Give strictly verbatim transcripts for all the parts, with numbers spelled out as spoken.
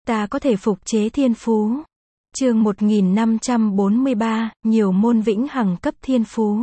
Ta có thể phục chế thiên phú. Chương một nghìn năm trăm bốn mươi ba, nhiều môn vĩnh hằng cấp thiên phú.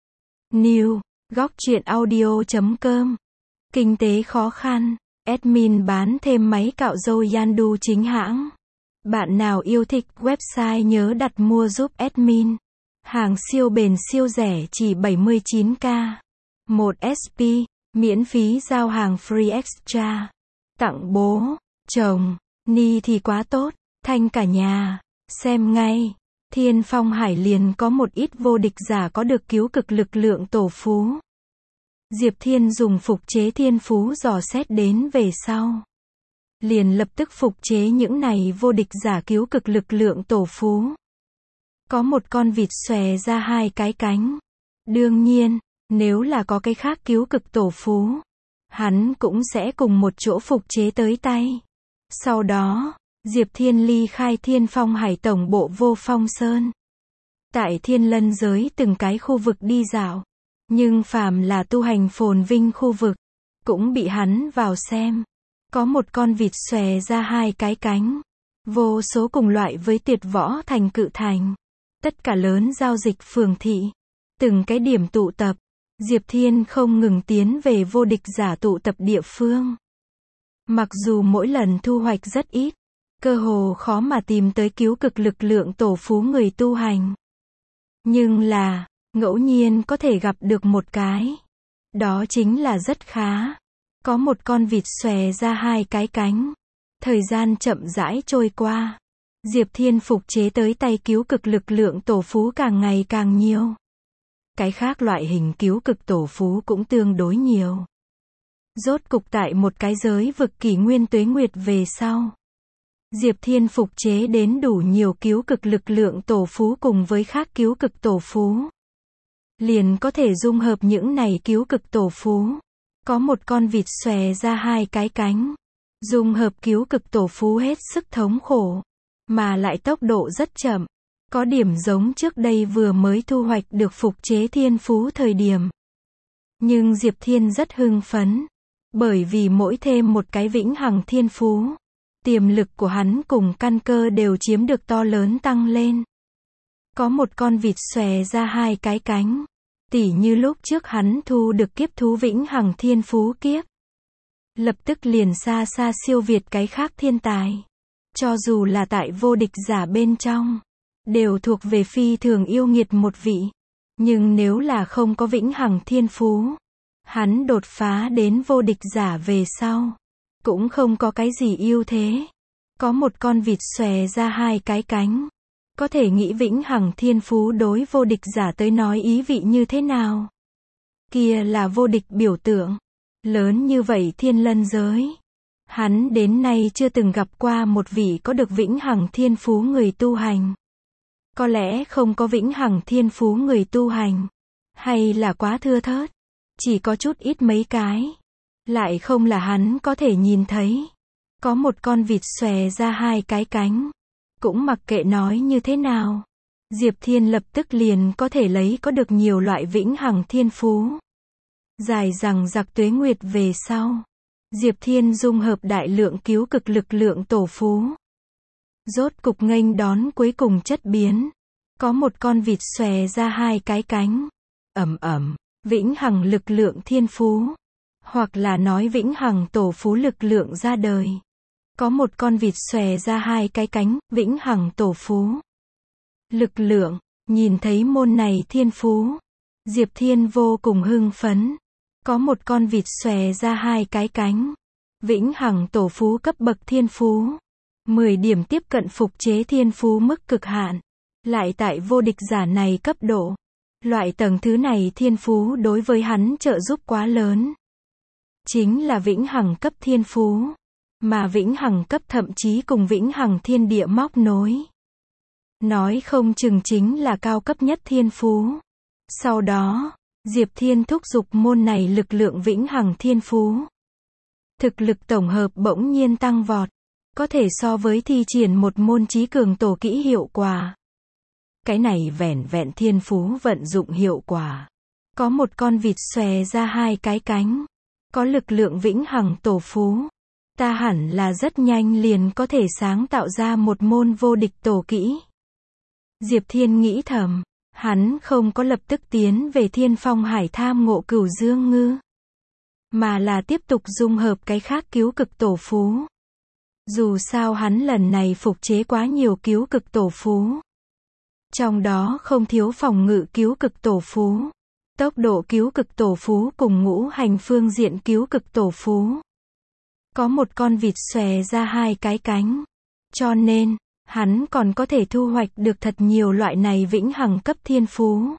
New, góc truyện audio chấm com. Kinh tế khó khăn. Admin bán thêm máy cạo râu Yandu chính hãng. Bạn nào yêu thích website nhớ đặt mua giúp admin. Hàng siêu bền siêu rẻ chỉ bảy mươi chín k. một ét pê, miễn phí giao hàng free extra. Tặng bố, chồng, ni thì quá tốt, thanh cả nhà. Xem ngay. Thiên Phong Hải liền có một ít vô địch giả có được cứu cực lực lượng tổ phú. Diệp Thiên dùng phục chế thiên phú dò xét đến về sau. Liền lập tức phục chế những này vô địch giả cứu cực lực lượng tổ phú. Có một con vịt xòe ra hai cái cánh. Đương nhiên, nếu là có cái khác cứu cực tổ phú, hắn cũng sẽ cùng một chỗ phục chế tới tay. Sau đó, Diệp Thiên ly khai Thiên Phong Hải tổng bộ Vô Phong Sơn. Tại Thiên Lân giới từng cái khu vực đi dạo. Nhưng phàm là tu hành phồn vinh khu vực, cũng bị hắn vào xem. Có một con vịt xòe ra hai cái cánh. Vô số cùng loại với Tuyệt Võ Thành Cự Thành. Tất cả lớn giao dịch phường thị. Từng cái điểm tụ tập. Diệp Thiên không ngừng tiến về vô địch giả tụ tập địa phương. Mặc dù mỗi lần thu hoạch rất ít, cơ hồ khó mà tìm tới cứu cực lực lượng tổ phú người tu hành. Nhưng là, ngẫu nhiên có thể gặp được một cái. Đó chính là rất khá. Có một con vịt xòe ra hai cái cánh. Thời gian chậm rãi trôi qua. Diệp Thiên phục chế tới tay cứu cực lực lượng tổ phú càng ngày càng nhiều. Cái khác loại hình cứu cực tổ phú cũng tương đối nhiều. Rốt cục tại một cái giới vực kỷ nguyên tuế nguyệt về sau. Diệp Thiên phục chế đến đủ nhiều cứu cực lực lượng tổ phú cùng với khác cứu cực tổ phú. Liền có thể dung hợp những này cứu cực tổ phú. Có một con vịt xòe ra hai cái cánh. Dung hợp cứu cực tổ phú hết sức thống khổ. Mà lại tốc độ rất chậm. Có điểm giống trước đây vừa mới thu hoạch được phục chế thiên phú thời điểm. Nhưng Diệp Thiên rất hưng phấn. Bởi vì mỗi thêm một cái vĩnh hằng thiên phú, tiềm lực của hắn cùng căn cơ đều chiếm được to lớn tăng lên. Có một con vịt xòe ra hai cái cánh. Tỉ như lúc trước hắn thu được kiếp thú vĩnh hằng thiên phú kiếp. Lập tức liền xa xa siêu việt cái khác thiên tài. Cho dù là tại vô địch giả bên trong, đều thuộc về phi thường yêu nghiệt một vị. Nhưng nếu là không có vĩnh hằng thiên phú, hắn đột phá đến vô địch giả về sau, cũng không có cái gì ưu thế. Có một con vịt xòe ra hai cái cánh. Có thể nghĩ vĩnh hằng thiên phú đối vô địch giả tới nói ý vị như thế nào. Kia là vô địch biểu tượng. Lớn như vậy Thiên Lân giới. Hắn đến nay chưa từng gặp qua một vị có được vĩnh hằng thiên phú người tu hành. Có lẽ không có vĩnh hằng thiên phú người tu hành. Hay là quá thưa thớt. Chỉ có chút ít mấy cái. Lại không là hắn có thể nhìn thấy. Có một con vịt xòe ra hai cái cánh. Cũng mặc kệ nói như thế nào. Diệp Thiên lập tức liền có thể lấy có được nhiều loại vĩnh hằng thiên phú. Dài rằng giặc tuế nguyệt về sau. Diệp Thiên dung hợp đại lượng cứu cực lực lượng tổ phú. Rốt cục nghênh đón cuối cùng chất biến. Có một con vịt xòe ra hai cái cánh. Ầm ầm, vĩnh hằng lực lượng thiên phú. Hoặc là nói vĩnh hằng tổ phú lực lượng ra đời. Có một con vịt xòe ra hai cái cánh, vĩnh hằng tổ phú. Lực lượng, nhìn thấy môn này thiên phú. Diệp Thiên vô cùng hưng phấn. Có một con vịt xòe ra hai cái cánh. Vĩnh hằng tổ phú cấp bậc thiên phú. mười điểm tiếp cận phục chế thiên phú mức cực hạn. Lại tại vô địch giả này cấp độ. Loại tầng thứ này thiên phú đối với hắn trợ giúp quá lớn. Chính là vĩnh hằng cấp thiên phú. Mà vĩnh hằng cấp thậm chí cùng vĩnh hằng thiên địa móc nối. Nói không chừng chính là cao cấp nhất thiên phú. Sau đó, Diệp Thiên thúc giục môn này lực lượng vĩnh hằng thiên phú. Thực lực tổng hợp bỗng nhiên tăng vọt. Có thể so với thi triển một môn trí cường tổ kỹ hiệu quả. Cái này vẻn vẹn thiên phú vận dụng hiệu quả. Có một con vịt xòe ra hai cái cánh. Có lực lượng vĩnh hằng tổ phú. ta hẳn là rất nhanh liền có thể sáng tạo ra một môn vô địch tổ kỹ. Diệp Thiên nghĩ thầm, hắn không có lập tức tiến về Thiên Phong Hải tham ngộ Cửu Dương Ngư, mà là tiếp tục dung hợp cái khác cứu cực tổ phú. Dù sao hắn lần này phục chế quá nhiều cứu cực tổ phú. Trong đó không thiếu phòng ngự cứu cực tổ phú, tốc độ cứu cực tổ phú cùng ngũ hành phương diện cứu cực tổ phú. Có một con vịt xòe ra hai cái cánh. Cho nên, hắn còn có thể thu hoạch được thật nhiều loại này vĩnh hằng cấp thiên phú.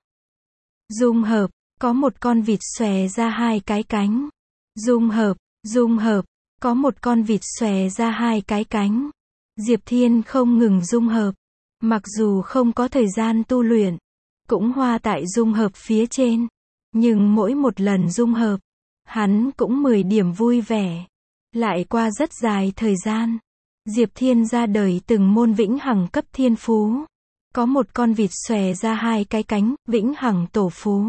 Dung hợp, có một con vịt xòe ra hai cái cánh. Dung hợp, dung hợp, có một con vịt xòe ra hai cái cánh. Diệp Thiên không ngừng dung hợp. Mặc dù không có thời gian tu luyện, cũng hoa tại dung hợp phía trên. Nhưng mỗi một lần dung hợp, hắn cũng mười điểm vui vẻ. Lại qua rất dài thời gian, Diệp Thiên ra đời từng môn vĩnh hằng cấp thiên phú. Có một con vịt xòe ra hai cái cánh, vĩnh hằng tổ phú.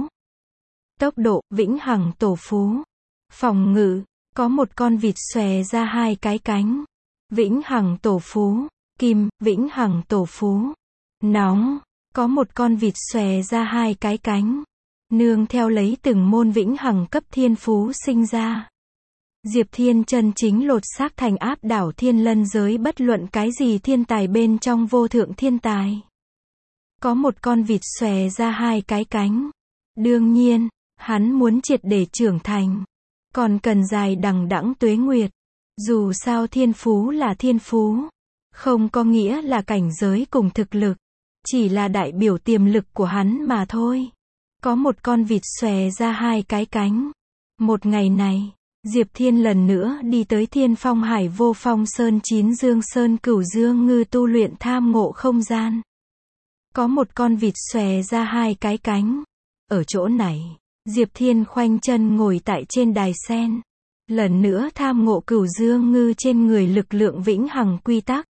Tốc độ, vĩnh hằng tổ phú. Phòng ngự, có một con vịt xòe ra hai cái cánh, vĩnh hằng tổ phú. Kim, vĩnh hằng tổ phú. Nóng, có một con vịt xòe ra hai cái cánh. Nương theo lấy từng môn vĩnh hằng cấp thiên phú sinh ra. Diệp Thiên chân chính lột xác thành áp đảo thiên lân giới bất luận cái gì thiên tài bên trong vô thượng thiên tài. Có một con vịt xòe ra hai cái cánh. Đương nhiên, hắn muốn triệt để trưởng thành, còn cần dài đằng đẵng tuế nguyệt. Dù sao thiên phú là thiên phú, không có nghĩa là cảnh giới cùng thực lực, chỉ là đại biểu tiềm lực của hắn mà thôi. Có một con vịt xòe ra hai cái cánh. Một ngày này, Diệp Thiên lần nữa đi tới Thiên Phong Hải Vô Phong Sơn Chín Dương Sơn Cửu Dương Ngư tu luyện tham ngộ không gian. Có một con vịt xòe ra hai cái cánh. Ở chỗ này, Diệp Thiên khoanh chân ngồi tại trên đài sen. Lần nữa tham ngộ Cửu Dương Ngư trên người lực lượng vĩnh hằng quy tắc.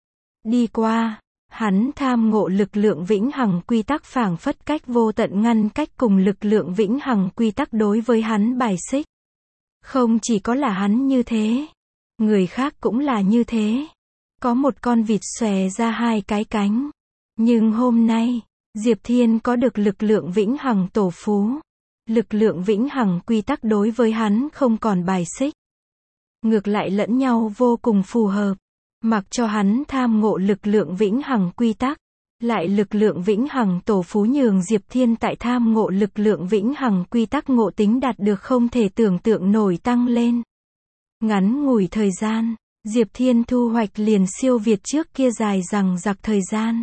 Đi qua, hắn tham ngộ lực lượng vĩnh hằng quy tắc phảng phất cách vô tận ngăn cách cùng lực lượng vĩnh hằng quy tắc đối với hắn bài xích. Không chỉ có là hắn như thế, người khác cũng là như thế. Có một con vịt xòe ra hai cái cánh. Nhưng hôm nay, Diệp Thiên có được lực lượng vĩnh hằng tổ phú. Lực lượng vĩnh hằng quy tắc đối với hắn không còn bài xích. Ngược lại lẫn nhau vô cùng phù hợp. Mặc cho hắn tham ngộ lực lượng vĩnh hằng quy tắc, lại lực lượng vĩnh hằng tổ phú nhường Diệp Thiên tại tham ngộ lực lượng vĩnh hằng quy tắc ngộ tính đạt được không thể tưởng tượng nổi tăng lên. Ngắn ngủi thời gian, Diệp Thiên thu hoạch liền siêu việt trước kia dài dằng dặc thời gian.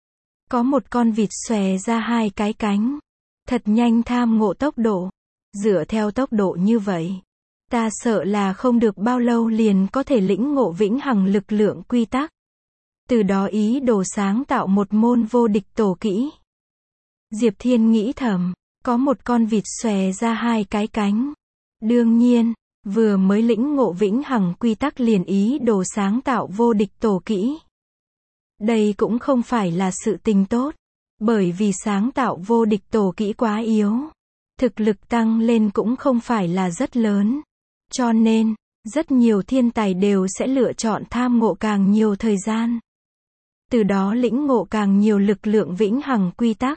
Có một con vịt xòe ra hai cái cánh. Thật nhanh tham ngộ tốc độ. Dựa theo tốc độ như vậy, ta sợ là không được bao lâu liền có thể lĩnh ngộ vĩnh hằng lực lượng quy tắc. Từ đó ý đồ sáng tạo một môn vô địch tổ kỹ. Diệp Thiên nghĩ thầm, có một con vịt xòe ra hai cái cánh. Đương nhiên, vừa mới lĩnh ngộ vĩnh hằng quy tắc liền ý đồ sáng tạo vô địch tổ kỹ. Đây cũng không phải là sự tình tốt, bởi vì sáng tạo vô địch tổ kỹ quá yếu. Thực lực tăng lên cũng không phải là rất lớn. Cho nên, rất nhiều thiên tài đều sẽ lựa chọn tham ngộ càng nhiều thời gian. Từ đó lĩnh ngộ càng nhiều lực lượng vĩnh hằng quy tắc.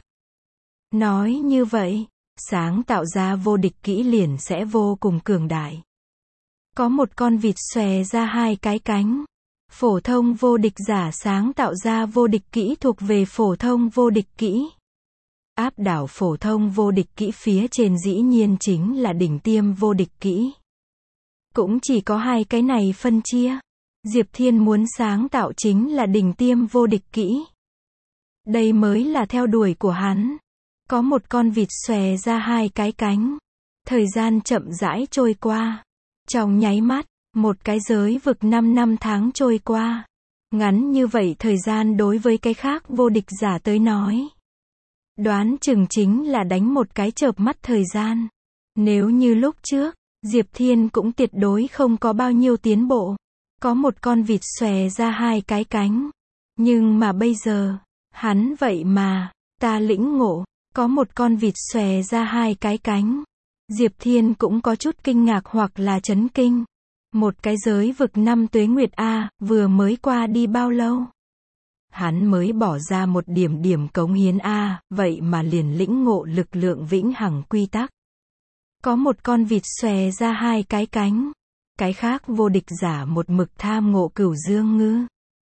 Nói như vậy, sáng tạo ra vô địch kỹ liền sẽ vô cùng cường đại. Có một con vịt xòe ra hai cái cánh. Phổ thông vô địch giả sáng tạo ra vô địch kỹ thuộc về phổ thông vô địch kỹ. Áp đảo phổ thông vô địch kỹ phía trên dĩ nhiên chính là đỉnh tiêm vô địch kỹ. Cũng chỉ có hai cái này phân chia. Diệp Thiên muốn sáng tạo chính là đỉnh tiêm vô địch kỹ. Đây mới là theo đuổi của hắn. Có một con vịt xòe ra hai cái cánh. Thời gian chậm rãi trôi qua. Trong nháy mắt, một cái giới vực năm năm tháng trôi qua. Ngắn như vậy thời gian đối với cái khác vô địch giả tới nói, đoán chừng chính là đánh một cái chợp mắt thời gian. Nếu như lúc trước, Diệp Thiên cũng tuyệt đối không có bao nhiêu tiến bộ. Có một con vịt xòe ra hai cái cánh. Nhưng mà bây giờ, hắn vậy mà, ta lĩnh ngộ, có một con vịt xòe ra hai cái cánh. Diệp Thiên cũng có chút kinh ngạc hoặc là chấn kinh. Một cái giới vực năm tuế nguyệt a, vừa mới qua đi bao lâu? Hắn mới bỏ ra một điểm điểm cống hiến a, vậy mà liền lĩnh ngộ lực lượng vĩnh hằng quy tắc. Có một con vịt xòe ra hai cái cánh. Cái khác vô địch giả một mực tham ngộ cửu dương ngư.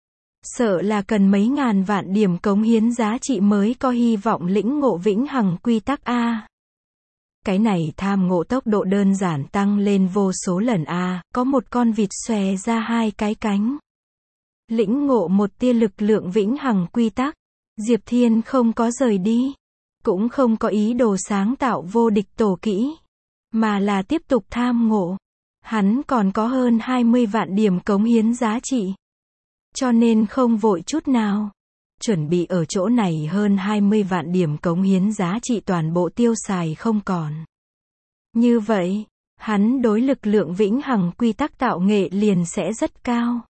Sợ là cần mấy ngàn vạn điểm cống hiến giá trị mới có hy vọng lĩnh ngộ vĩnh hằng quy tắc a. Cái này tham ngộ tốc độ đơn giản tăng lên vô số lần a, có một con vịt xòe ra hai cái cánh. Lĩnh ngộ một tia lực lượng vĩnh hằng quy tắc. Diệp Thiên không có rời đi, cũng không có ý đồ sáng tạo vô địch tổ kỹ, mà là tiếp tục tham ngộ. Hắn còn có hơn hai mươi vạn điểm cống hiến giá trị, cho nên không vội chút nào. Chuẩn bị ở chỗ này hơn hai mươi vạn điểm cống hiến giá trị toàn bộ tiêu xài không còn. Như vậy, hắn đối lực lượng vĩnh hằng quy tắc tạo nghệ liền sẽ rất cao.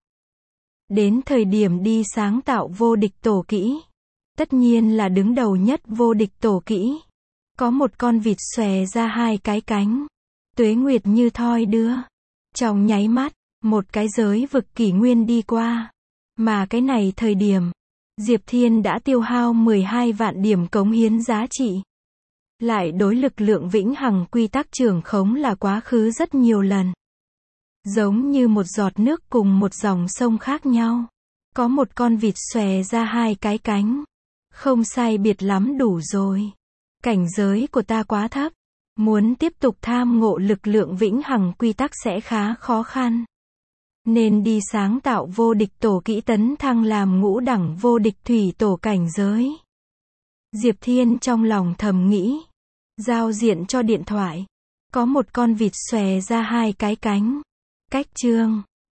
Đến thời điểm đi sáng tạo vô địch tổ kỹ, tất nhiên là đứng đầu nhất vô địch tổ kỹ. Có một con vịt xòe ra hai cái cánh. Tuế nguyệt như thoi đưa. Trong nháy mắt, một cái giới vực kỷ nguyên đi qua. Mà cái này thời điểm, Diệp Thiên đã tiêu hao mười hai vạn điểm cống hiến giá trị. Lại đối lực lượng vĩnh hằng quy tắc trưởng khống là quá khứ rất nhiều lần. Giống như một giọt nước cùng một dòng sông khác nhau. Có một con vịt xòe ra hai cái cánh. Không sai biệt lắm đủ rồi. Cảnh giới của ta quá thấp. Muốn tiếp tục tham ngộ lực lượng vĩnh hằng quy tắc sẽ khá khó khăn. Nên đi sáng tạo vô địch tổ kỹ tấn thăng làm ngũ đẳng vô địch thủy tổ cảnh giới. Diệp Thiên trong lòng thầm nghĩ. Giao diện cho điện thoại. Có một con vịt xòe ra hai cái cánh. Cách chương